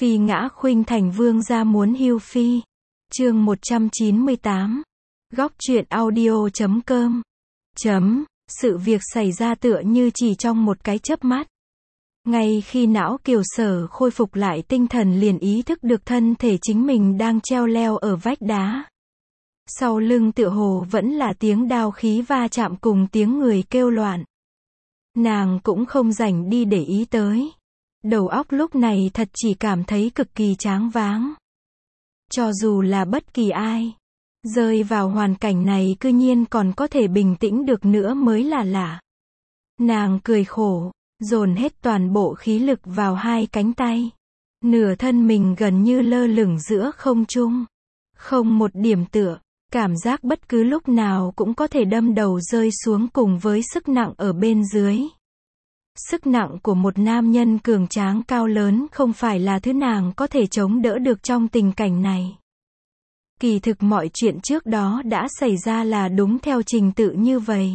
Phi ngã khuynh thành vương gia muốn hưu phi. Chương 198. Góc truyện audio.com. Sự việc xảy ra tựa như chỉ trong một cái chớp mắt. Ngay khi não Kiều Sở khôi phục lại tinh thần liền ý thức được thân thể chính mình đang treo leo ở vách đá. Sau lưng tựa hồ vẫn là tiếng đao khí va chạm cùng tiếng người kêu loạn. Nàng cũng không rảnh đi để ý tới. Đầu óc lúc này thật chỉ cảm thấy cực kỳ choáng váng. Cho dù là bất kỳ ai, rơi vào hoàn cảnh này cư nhiên còn có thể bình tĩnh được nữa mới là lạ. Nàng cười khổ, dồn hết toàn bộ khí lực vào hai cánh tay. Nửa thân mình gần như lơ lửng giữa không trung. Không một điểm tựa, cảm giác bất cứ lúc nào cũng có thể đâm đầu rơi xuống cùng với sức nặng ở bên dưới. Sức nặng của một nam nhân cường tráng cao lớn không phải là thứ nàng có thể chống đỡ được trong tình cảnh này. Kỳ thực mọi chuyện trước đó đã xảy ra là đúng theo trình tự như vậy.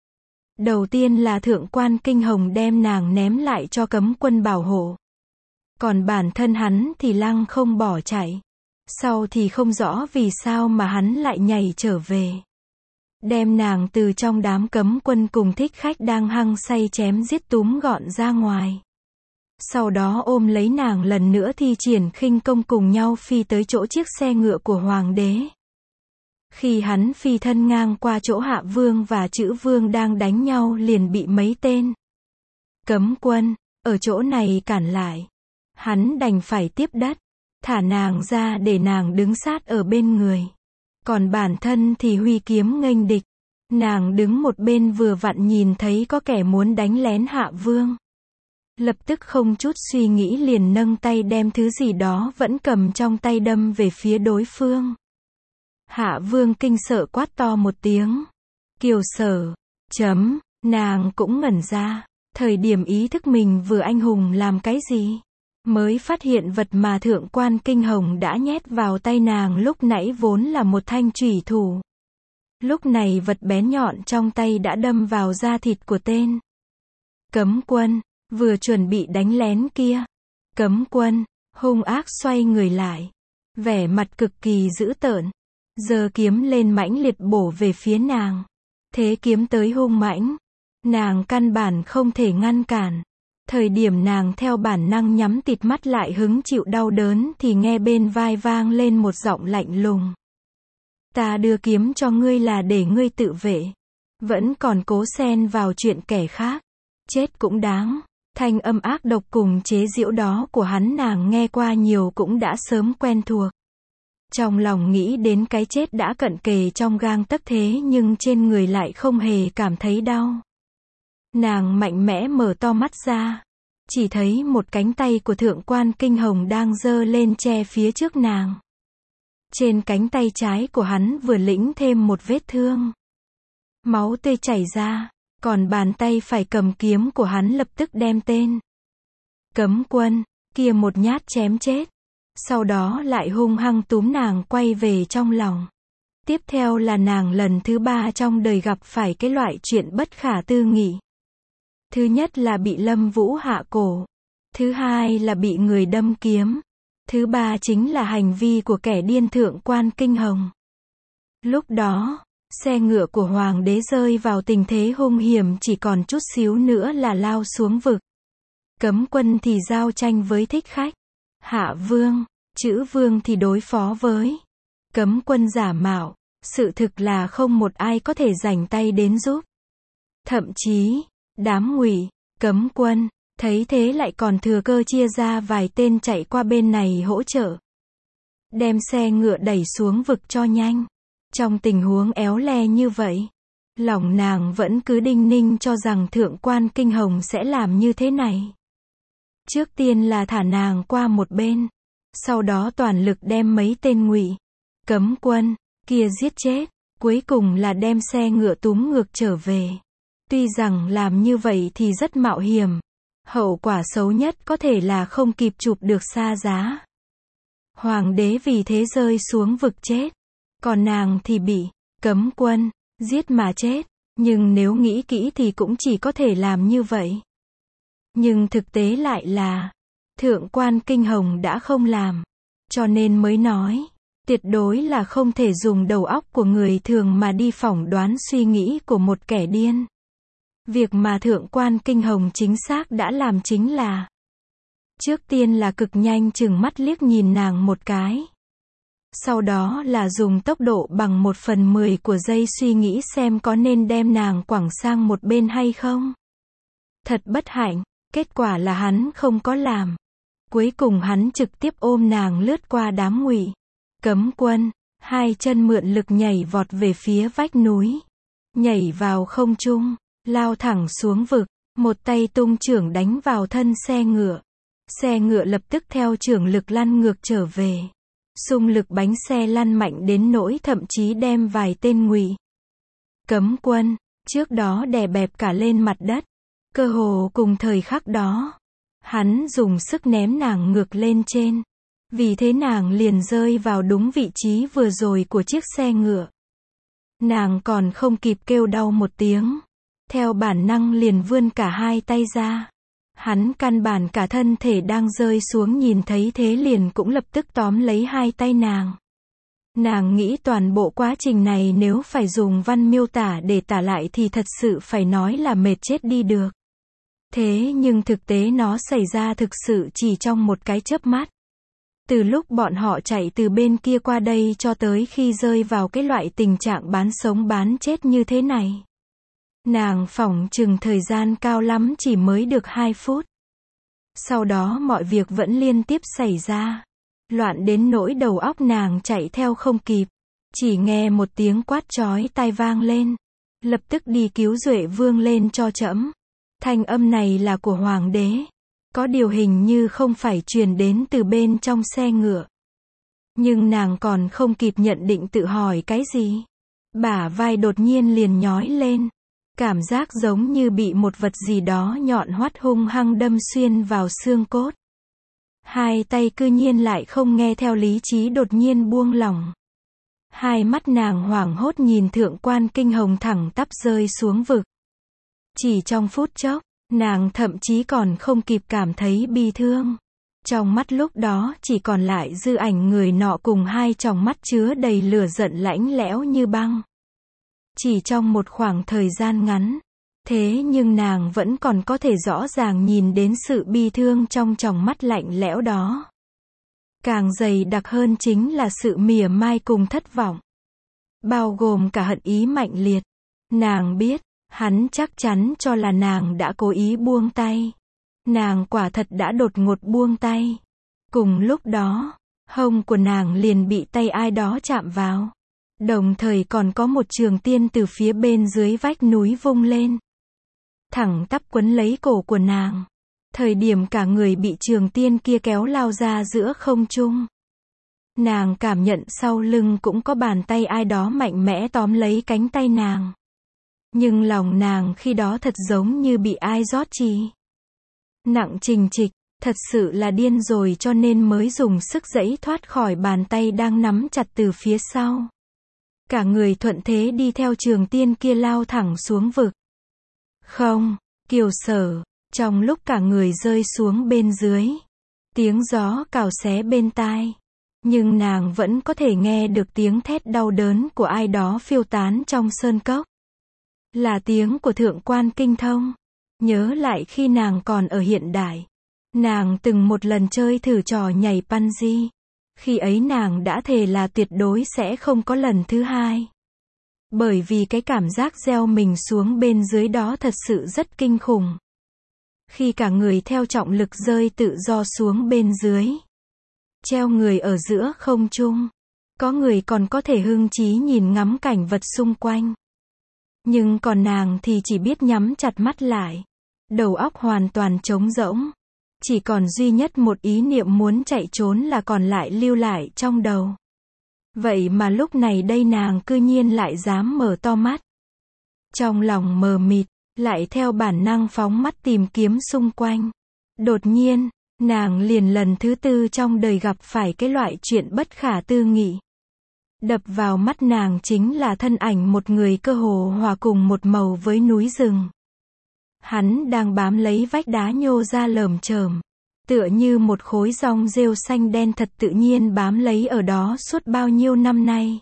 Đầu tiên là thượng quan Kinh Hồng đem nàng ném lại cho cấm quân bảo hộ. Còn bản thân hắn thì lăng không bỏ chạy. Sau thì không rõ vì sao mà hắn lại nhảy trở về. Đem nàng từ trong đám cấm quân cùng thích khách đang hăng say chém giết túm gọn ra ngoài. Sau đó ôm lấy nàng lần nữa thi triển khinh công cùng nhau phi tới chỗ chiếc xe ngựa của hoàng đế. Khi hắn phi thân ngang qua chỗ Hạ Vương và Chữ Vương đang đánh nhau liền bị mấy tên cấm quân ở chỗ này cản lại. Hắn đành phải tiếp đất, thả nàng ra để nàng đứng sát ở bên người. Còn bản thân thì huy kiếm nghênh địch. Nàng đứng một bên vừa vặn nhìn thấy có kẻ muốn đánh lén Hạ Vương. Lập tức không chút suy nghĩ liền nâng tay đem thứ gì đó vẫn cầm trong tay đâm về phía đối phương. Hạ Vương kinh sợ quát to một tiếng. Kiều Sở. Nàng cũng ngẩn ra. Thời điểm ý thức mình vừa anh hùng làm cái gì? Mới phát hiện vật mà thượng quan Kinh Hồng đã nhét vào tay nàng lúc nãy vốn là một thanh chủy thủ. Lúc này vật bén nhọn trong tay đã đâm vào da thịt của tên cấm quân vừa chuẩn bị đánh lén kia. Cấm quân hung ác xoay người lại, vẻ mặt cực kỳ dữ tợn, giơ kiếm lên mãnh liệt bổ về phía nàng. Thế kiếm tới hung mãnh, nàng căn bản không thể ngăn cản. Thời điểm nàng theo bản năng nhắm tịt mắt lại hứng chịu đau đớn thì nghe bên vai vang lên một giọng lạnh lùng. Ta đưa kiếm cho ngươi là để ngươi tự vệ. Vẫn còn cố xen vào chuyện kẻ khác. Chết cũng đáng. Thanh âm ác độc cùng chế giễu đó của hắn nàng nghe qua nhiều cũng đã sớm quen thuộc. Trong lòng nghĩ đến cái chết đã cận kề trong gang tấc thế nhưng trên người lại không hề cảm thấy đau. Nàng mạnh mẽ mở to mắt ra. Chỉ thấy một cánh tay của thượng quan Kinh Hồng đang giơ lên che phía trước nàng. Trên cánh tay trái của hắn vừa lĩnh thêm một vết thương. Máu tươi chảy ra, còn bàn tay phải cầm kiếm của hắn lập tức đem tên cấm quân kia một nhát chém chết. Sau đó lại hung hăng túm nàng quay về trong lòng. Tiếp theo là nàng lần thứ 3 trong đời gặp phải cái loại chuyện bất khả tư nghị. Thứ nhất là bị Lâm Vũ hạ cổ. Thứ hai là bị người đâm kiếm. Thứ ba chính là hành vi của kẻ điên thượng quan Kinh Hồng. Lúc đó, xe ngựa của hoàng đế rơi vào tình thế hung hiểm chỉ còn chút xíu nữa là lao xuống vực. Cấm quân thì giao tranh với thích khách. Hạ Vương, Chữ Vương thì đối phó với cấm quân giả mạo. Sự thực là không một ai có thể rảnh tay đến giúp. Thậm chí, đám Ngụy cấm quân thấy thế lại còn thừa cơ chia ra vài tên chạy qua bên này hỗ trợ. Đem xe ngựa đẩy xuống vực cho nhanh. Trong tình huống éo le như vậy, lòng nàng vẫn cứ đinh ninh cho rằng thượng quan Kinh Hồng sẽ làm như thế này. Trước tiên là thả nàng qua một bên. Sau đó toàn lực đem mấy tên Ngụy cấm quân kia giết chết. Cuối cùng là đem xe ngựa túm ngược trở về. Tuy rằng làm như vậy thì rất mạo hiểm. Hậu quả xấu nhất có thể là không kịp chụp được xa giá. Hoàng đế vì thế rơi xuống vực chết. Còn nàng thì bị cấm quân giết mà chết. Nhưng nếu nghĩ kỹ thì cũng chỉ có thể làm như vậy. Nhưng thực tế lại là Thượng quan Kinh Hồng đã không làm. Cho nên mới nói, tuyệt đối là không thể dùng đầu óc của người thường mà đi phỏng đoán suy nghĩ của một kẻ điên. Việc mà Thượng quan Kinh Hồng chính xác đã làm chính là, trước tiên là cực nhanh chừng mắt liếc nhìn nàng một cái. Sau đó là dùng tốc độ bằng 1/10 của giây suy nghĩ xem có nên đem nàng quẳng sang một bên hay không. Thật bất hạnh, kết quả là hắn không có làm. Cuối cùng hắn trực tiếp ôm nàng lướt qua đám Ngụy Cấm Quân, hai chân mượn lực nhảy vọt về phía vách núi. Nhảy vào không trung, lao thẳng xuống vực, một tay tung chưởng đánh vào thân xe ngựa. Xe ngựa lập tức theo chưởng lực lăn ngược trở về. Xung lực bánh xe lăn mạnh đến nỗi thậm chí đem vài tên Ngụy Cấm Quân trước đó đè bẹp cả lên mặt đất. Cơ hồ cùng thời khắc đó, hắn dùng sức ném nàng ngược lên trên. Vì thế nàng liền rơi vào đúng vị trí vừa rồi của chiếc xe ngựa. Nàng còn không kịp kêu đau một tiếng, theo bản năng liền vươn cả hai tay ra. Hắn căn bản cả thân thể đang rơi xuống nhìn thấy thế liền cũng lập tức tóm lấy hai tay nàng. Nàng nghĩ toàn bộ quá trình này nếu phải dùng văn miêu tả để tả lại thì thật sự phải nói là mệt chết đi được. Thế nhưng thực tế nó xảy ra thực sự chỉ trong một cái chớp mắt. Từ lúc bọn họ chạy từ bên kia qua đây cho tới khi rơi vào cái loại tình trạng bán sống bán chết như thế này. Nàng phỏng chừng thời gian cao lắm chỉ mới được 2 phút. Sau đó mọi việc vẫn liên tiếp xảy ra. Loạn đến nỗi đầu óc nàng chạy theo không kịp. Chỉ nghe một tiếng quát chói tai vang lên. Lập tức đi cứu Duệ Vương lên cho trẫm. Thanh âm này là của hoàng đế. Có điều hình như không phải truyền đến từ bên trong xe ngựa. Nhưng nàng còn không kịp nhận định tự hỏi cái gì. Bả vai đột nhiên liền nhói lên. Cảm giác giống như bị một vật gì đó nhọn hoắt hung hăng đâm xuyên vào xương cốt. Hai tay cư nhiên lại không nghe theo lý trí đột nhiên buông lỏng. Hai mắt nàng hoảng hốt nhìn Thượng quan Kinh Hồng thẳng tắp rơi xuống vực. Chỉ trong phút chốc, nàng thậm chí còn không kịp cảm thấy bi thương. Trong mắt lúc đó chỉ còn lại dư ảnh người nọ cùng hai tròng mắt chứa đầy lửa giận lạnh lẽo như băng. Chỉ trong một khoảng thời gian ngắn, thế nhưng nàng vẫn còn có thể rõ ràng nhìn đến sự bi thương trong tròng mắt lạnh lẽo đó. Càng dày đặc hơn chính là sự mỉa mai cùng thất vọng. Bao gồm cả hận ý mạnh liệt. Nàng biết, hắn chắc chắn cho là nàng đã cố ý buông tay. Nàng quả thật đã đột ngột buông tay. Cùng lúc đó, hông của nàng liền bị tay ai đó chạm vào. Đồng thời còn có một trường tiên từ phía bên dưới vách núi vung lên. Thẳng tắp quấn lấy cổ của nàng. Thời điểm cả người bị trường tiên kia kéo lao ra giữa không trung. Nàng cảm nhận sau lưng cũng có bàn tay ai đó mạnh mẽ tóm lấy cánh tay nàng. Nhưng lòng nàng khi đó thật giống như bị ai rót chì. Nặng trình trịch, thật sự là điên rồi cho nên mới dùng sức giãy thoát khỏi bàn tay đang nắm chặt từ phía sau. Cả người thuận thế đi theo trường tiên kia lao thẳng xuống vực. Không, Kiều Sở, trong lúc cả người rơi xuống bên dưới, tiếng gió cào xé bên tai. Nhưng nàng vẫn có thể nghe được tiếng thét đau đớn của ai đó phiêu tán trong sơn cốc. Là tiếng của Thượng quan Kinh Thông. Nhớ lại khi nàng còn ở hiện đại. Nàng từng một lần chơi thử trò nhảy bungee. Khi ấy nàng đã thề là tuyệt đối sẽ không có lần thứ hai. Bởi vì cái cảm giác gieo mình xuống bên dưới đó thật sự rất kinh khủng. Khi cả người theo trọng lực rơi tự do xuống bên dưới. Treo người ở giữa không trung. Có người còn có thể hưng trí nhìn ngắm cảnh vật xung quanh. Nhưng còn nàng thì chỉ biết nhắm chặt mắt lại. Đầu óc hoàn toàn trống rỗng. Chỉ còn duy nhất một ý niệm muốn chạy trốn là còn lại lưu lại trong đầu. Vậy mà lúc này đây nàng cư nhiên lại dám mở to mắt. Trong lòng mờ mịt, lại theo bản năng phóng mắt tìm kiếm xung quanh. Đột nhiên, nàng liền lần thứ 4 trong đời gặp phải cái loại chuyện bất khả tư nghị. Đập vào mắt nàng chính là thân ảnh một người cơ hồ hòa cùng một màu với núi rừng. Hắn đang bám lấy vách đá nhô ra lởm chởm. tựa như một khối rong rêu xanh đen thật tự nhiên bám lấy ở đó suốt bao nhiêu năm nay.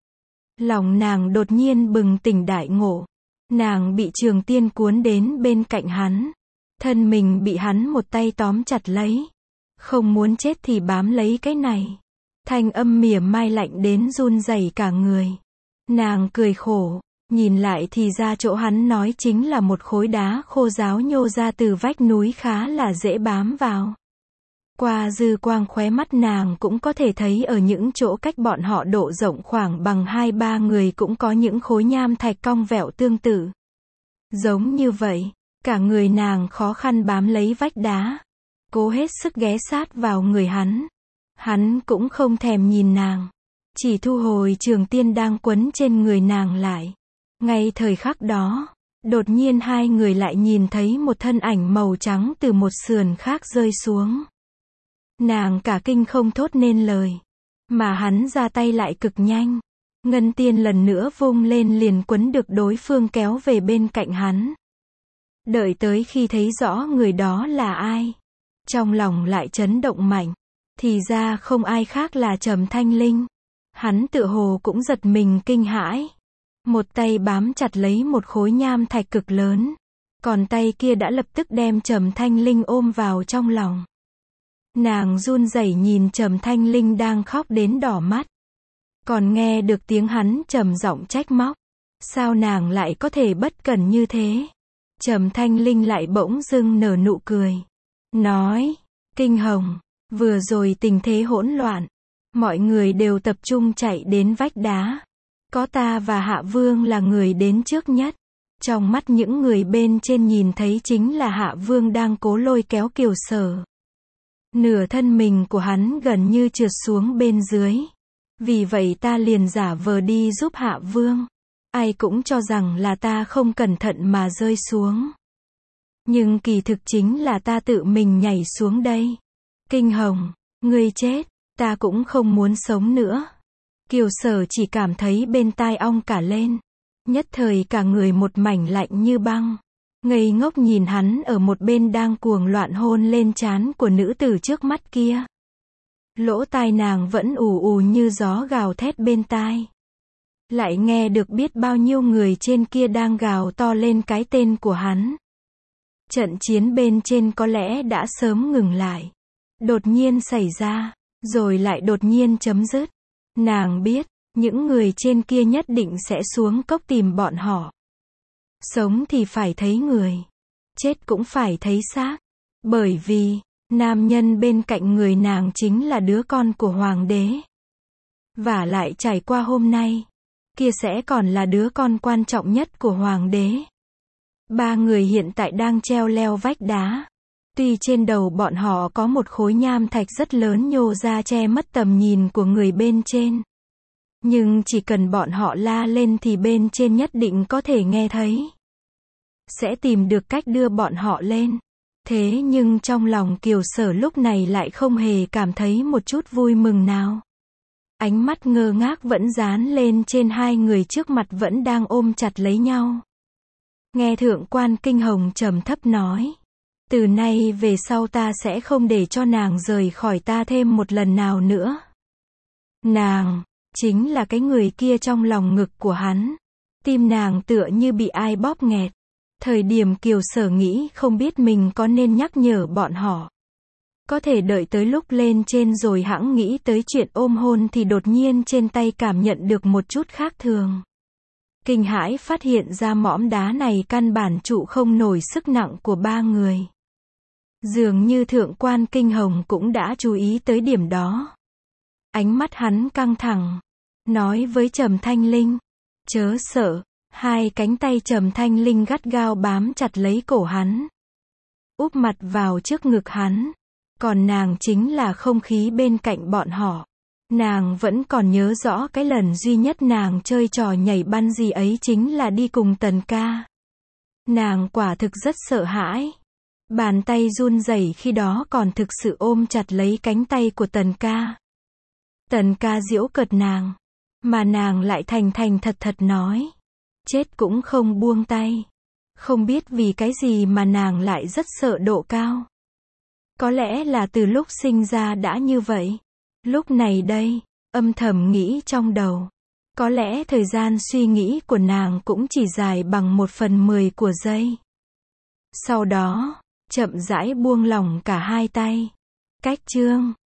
Lòng nàng đột nhiên bừng tỉnh đại ngộ. Nàng bị Trường Tiên cuốn đến bên cạnh hắn. Thân mình bị hắn một tay tóm chặt lấy. Không muốn chết thì bám lấy cái này. Thanh âm mỉa mai lạnh đến run rẩy cả người. Nàng cười khổ, nhìn lại thì ra chỗ hắn nói chính là một khối đá khô ráo nhô ra từ vách núi khá là dễ bám vào. Qua dư quang khóe mắt nàng cũng có thể thấy ở những chỗ cách bọn họ độ rộng khoảng bằng 2-3 người cũng có những khối nham thạch cong vẹo tương tự. Giống như vậy, cả người nàng khó khăn bám lấy vách đá, cố hết sức ghé sát vào người hắn. Hắn cũng không thèm nhìn nàng, chỉ thu hồi Trường Tiên đang quấn trên người nàng lại. Ngay thời khắc đó, đột nhiên hai người lại nhìn thấy một thân ảnh màu trắng từ một sườn khác rơi xuống. Nàng cả kinh không thốt nên lời, mà hắn ra tay lại cực nhanh. Ngân tiên lần nữa vung lên liền quấn được đối phương kéo về bên cạnh hắn. Đợi tới khi thấy rõ người đó là ai, trong lòng lại chấn động mạnh. Thì ra không ai khác là Trầm Thanh Linh. Hắn tựa hồ cũng giật mình kinh hãi. Một tay bám chặt lấy một khối nham thạch cực lớn, còn tay kia đã lập tức đem Trầm Thanh Linh ôm vào trong lòng. Nàng run rẩy nhìn Trầm Thanh Linh đang khóc đến đỏ mắt. Còn nghe được tiếng hắn trầm giọng trách móc. Sao nàng lại có thể bất cẩn như thế? Trầm Thanh Linh lại bỗng dưng nở nụ cười. Nói, Kinh Hồng, vừa rồi tình thế hỗn loạn. Mọi người đều tập trung chạy đến vách đá. Có ta và Hạ Vương là người đến trước nhất. Trong mắt những người bên trên nhìn thấy chính là Hạ Vương đang cố lôi kéo Kiều Sở. Nửa thân mình của hắn gần như trượt xuống bên dưới. Vì vậy ta liền giả vờ đi giúp Hạ Vương. Ai cũng cho rằng là ta không cẩn thận mà rơi xuống. Nhưng kỳ thực chính là ta tự mình nhảy xuống đây. Kinh Hồng, ngươi chết, ta cũng không muốn sống nữa. Kiều Sở chỉ cảm thấy bên tai ong cả lên. Nhất thời cả người một mảnh lạnh như băng. Ngây ngốc nhìn hắn ở một bên đang cuồng loạn hôn lên trán của nữ tử trước mắt kia. Lỗ tai nàng vẫn ù ù như gió gào thét bên tai. Lại nghe được biết bao nhiêu người trên kia đang gào to lên cái tên của hắn. Trận chiến bên trên có lẽ đã sớm ngừng lại. Đột nhiên xảy ra, rồi lại đột nhiên chấm dứt. Nàng biết, những người trên kia nhất định sẽ xuống cốc tìm bọn họ. Sống thì phải thấy người, chết cũng phải thấy xác. Bởi vì, nam nhân bên cạnh người nàng chính là đứa con của hoàng đế. Và lại trải qua hôm nay, kia sẽ còn là đứa con quan trọng nhất của hoàng đế. Ba người hiện tại đang treo leo vách đá. Tuy trên đầu bọn họ có một khối nham thạch rất lớn nhô ra che mất tầm nhìn của người bên trên. Nhưng chỉ cần bọn họ la lên thì bên trên nhất định có thể nghe thấy. Sẽ tìm được cách đưa bọn họ lên. Thế nhưng trong lòng Kiều Sở lúc này lại không hề cảm thấy một chút vui mừng nào. Ánh mắt ngơ ngác vẫn dán lên trên hai người trước mặt vẫn đang ôm chặt lấy nhau. Nghe Thượng quan Kinh Hồng trầm thấp nói. Từ nay về sau ta sẽ không để cho nàng rời khỏi ta thêm một lần nào nữa. Nàng, chính là cái người kia trong lòng ngực của hắn. Tim nàng tựa như bị ai bóp nghẹt. Thời điểm Kiều Sở nghĩ không biết mình có nên nhắc nhở bọn họ. Có thể đợi tới lúc lên trên rồi hẵng nghĩ tới chuyện ôm hôn thì đột nhiên trên tay cảm nhận được một chút khác thường. Kinh hãi phát hiện ra mỏm đá này căn bản trụ không nổi sức nặng của ba người. Dường như Thượng quan Kinh Hồng cũng đã chú ý tới điểm đó. Ánh mắt hắn căng thẳng, nói với Trầm Thanh Linh, chớ sợ. Hai cánh tay Trầm Thanh Linh gắt gao bám chặt lấy cổ hắn, úp mặt vào trước ngực hắn. Còn nàng chính là không khí bên cạnh bọn họ. Nàng vẫn còn nhớ rõ cái lần duy nhất nàng chơi trò nhảy băn gì ấy chính là đi cùng Tần ca. Nàng quả thực rất sợ hãi. Bàn tay run rẩy khi đó còn thực sự ôm chặt lấy cánh tay của Tần ca. Tần ca giễu cợt nàng, mà nàng lại thành thành thật thật nói. Chết cũng không buông tay. Không biết vì cái gì mà nàng lại rất sợ độ cao. Có lẽ là từ lúc sinh ra đã như vậy. Lúc này đây, âm thầm nghĩ trong đầu. Có lẽ thời gian suy nghĩ của nàng cũng chỉ dài bằng 1/10 của giây. Sau đó, chậm rãi buông lỏng cả hai tay. Cách chương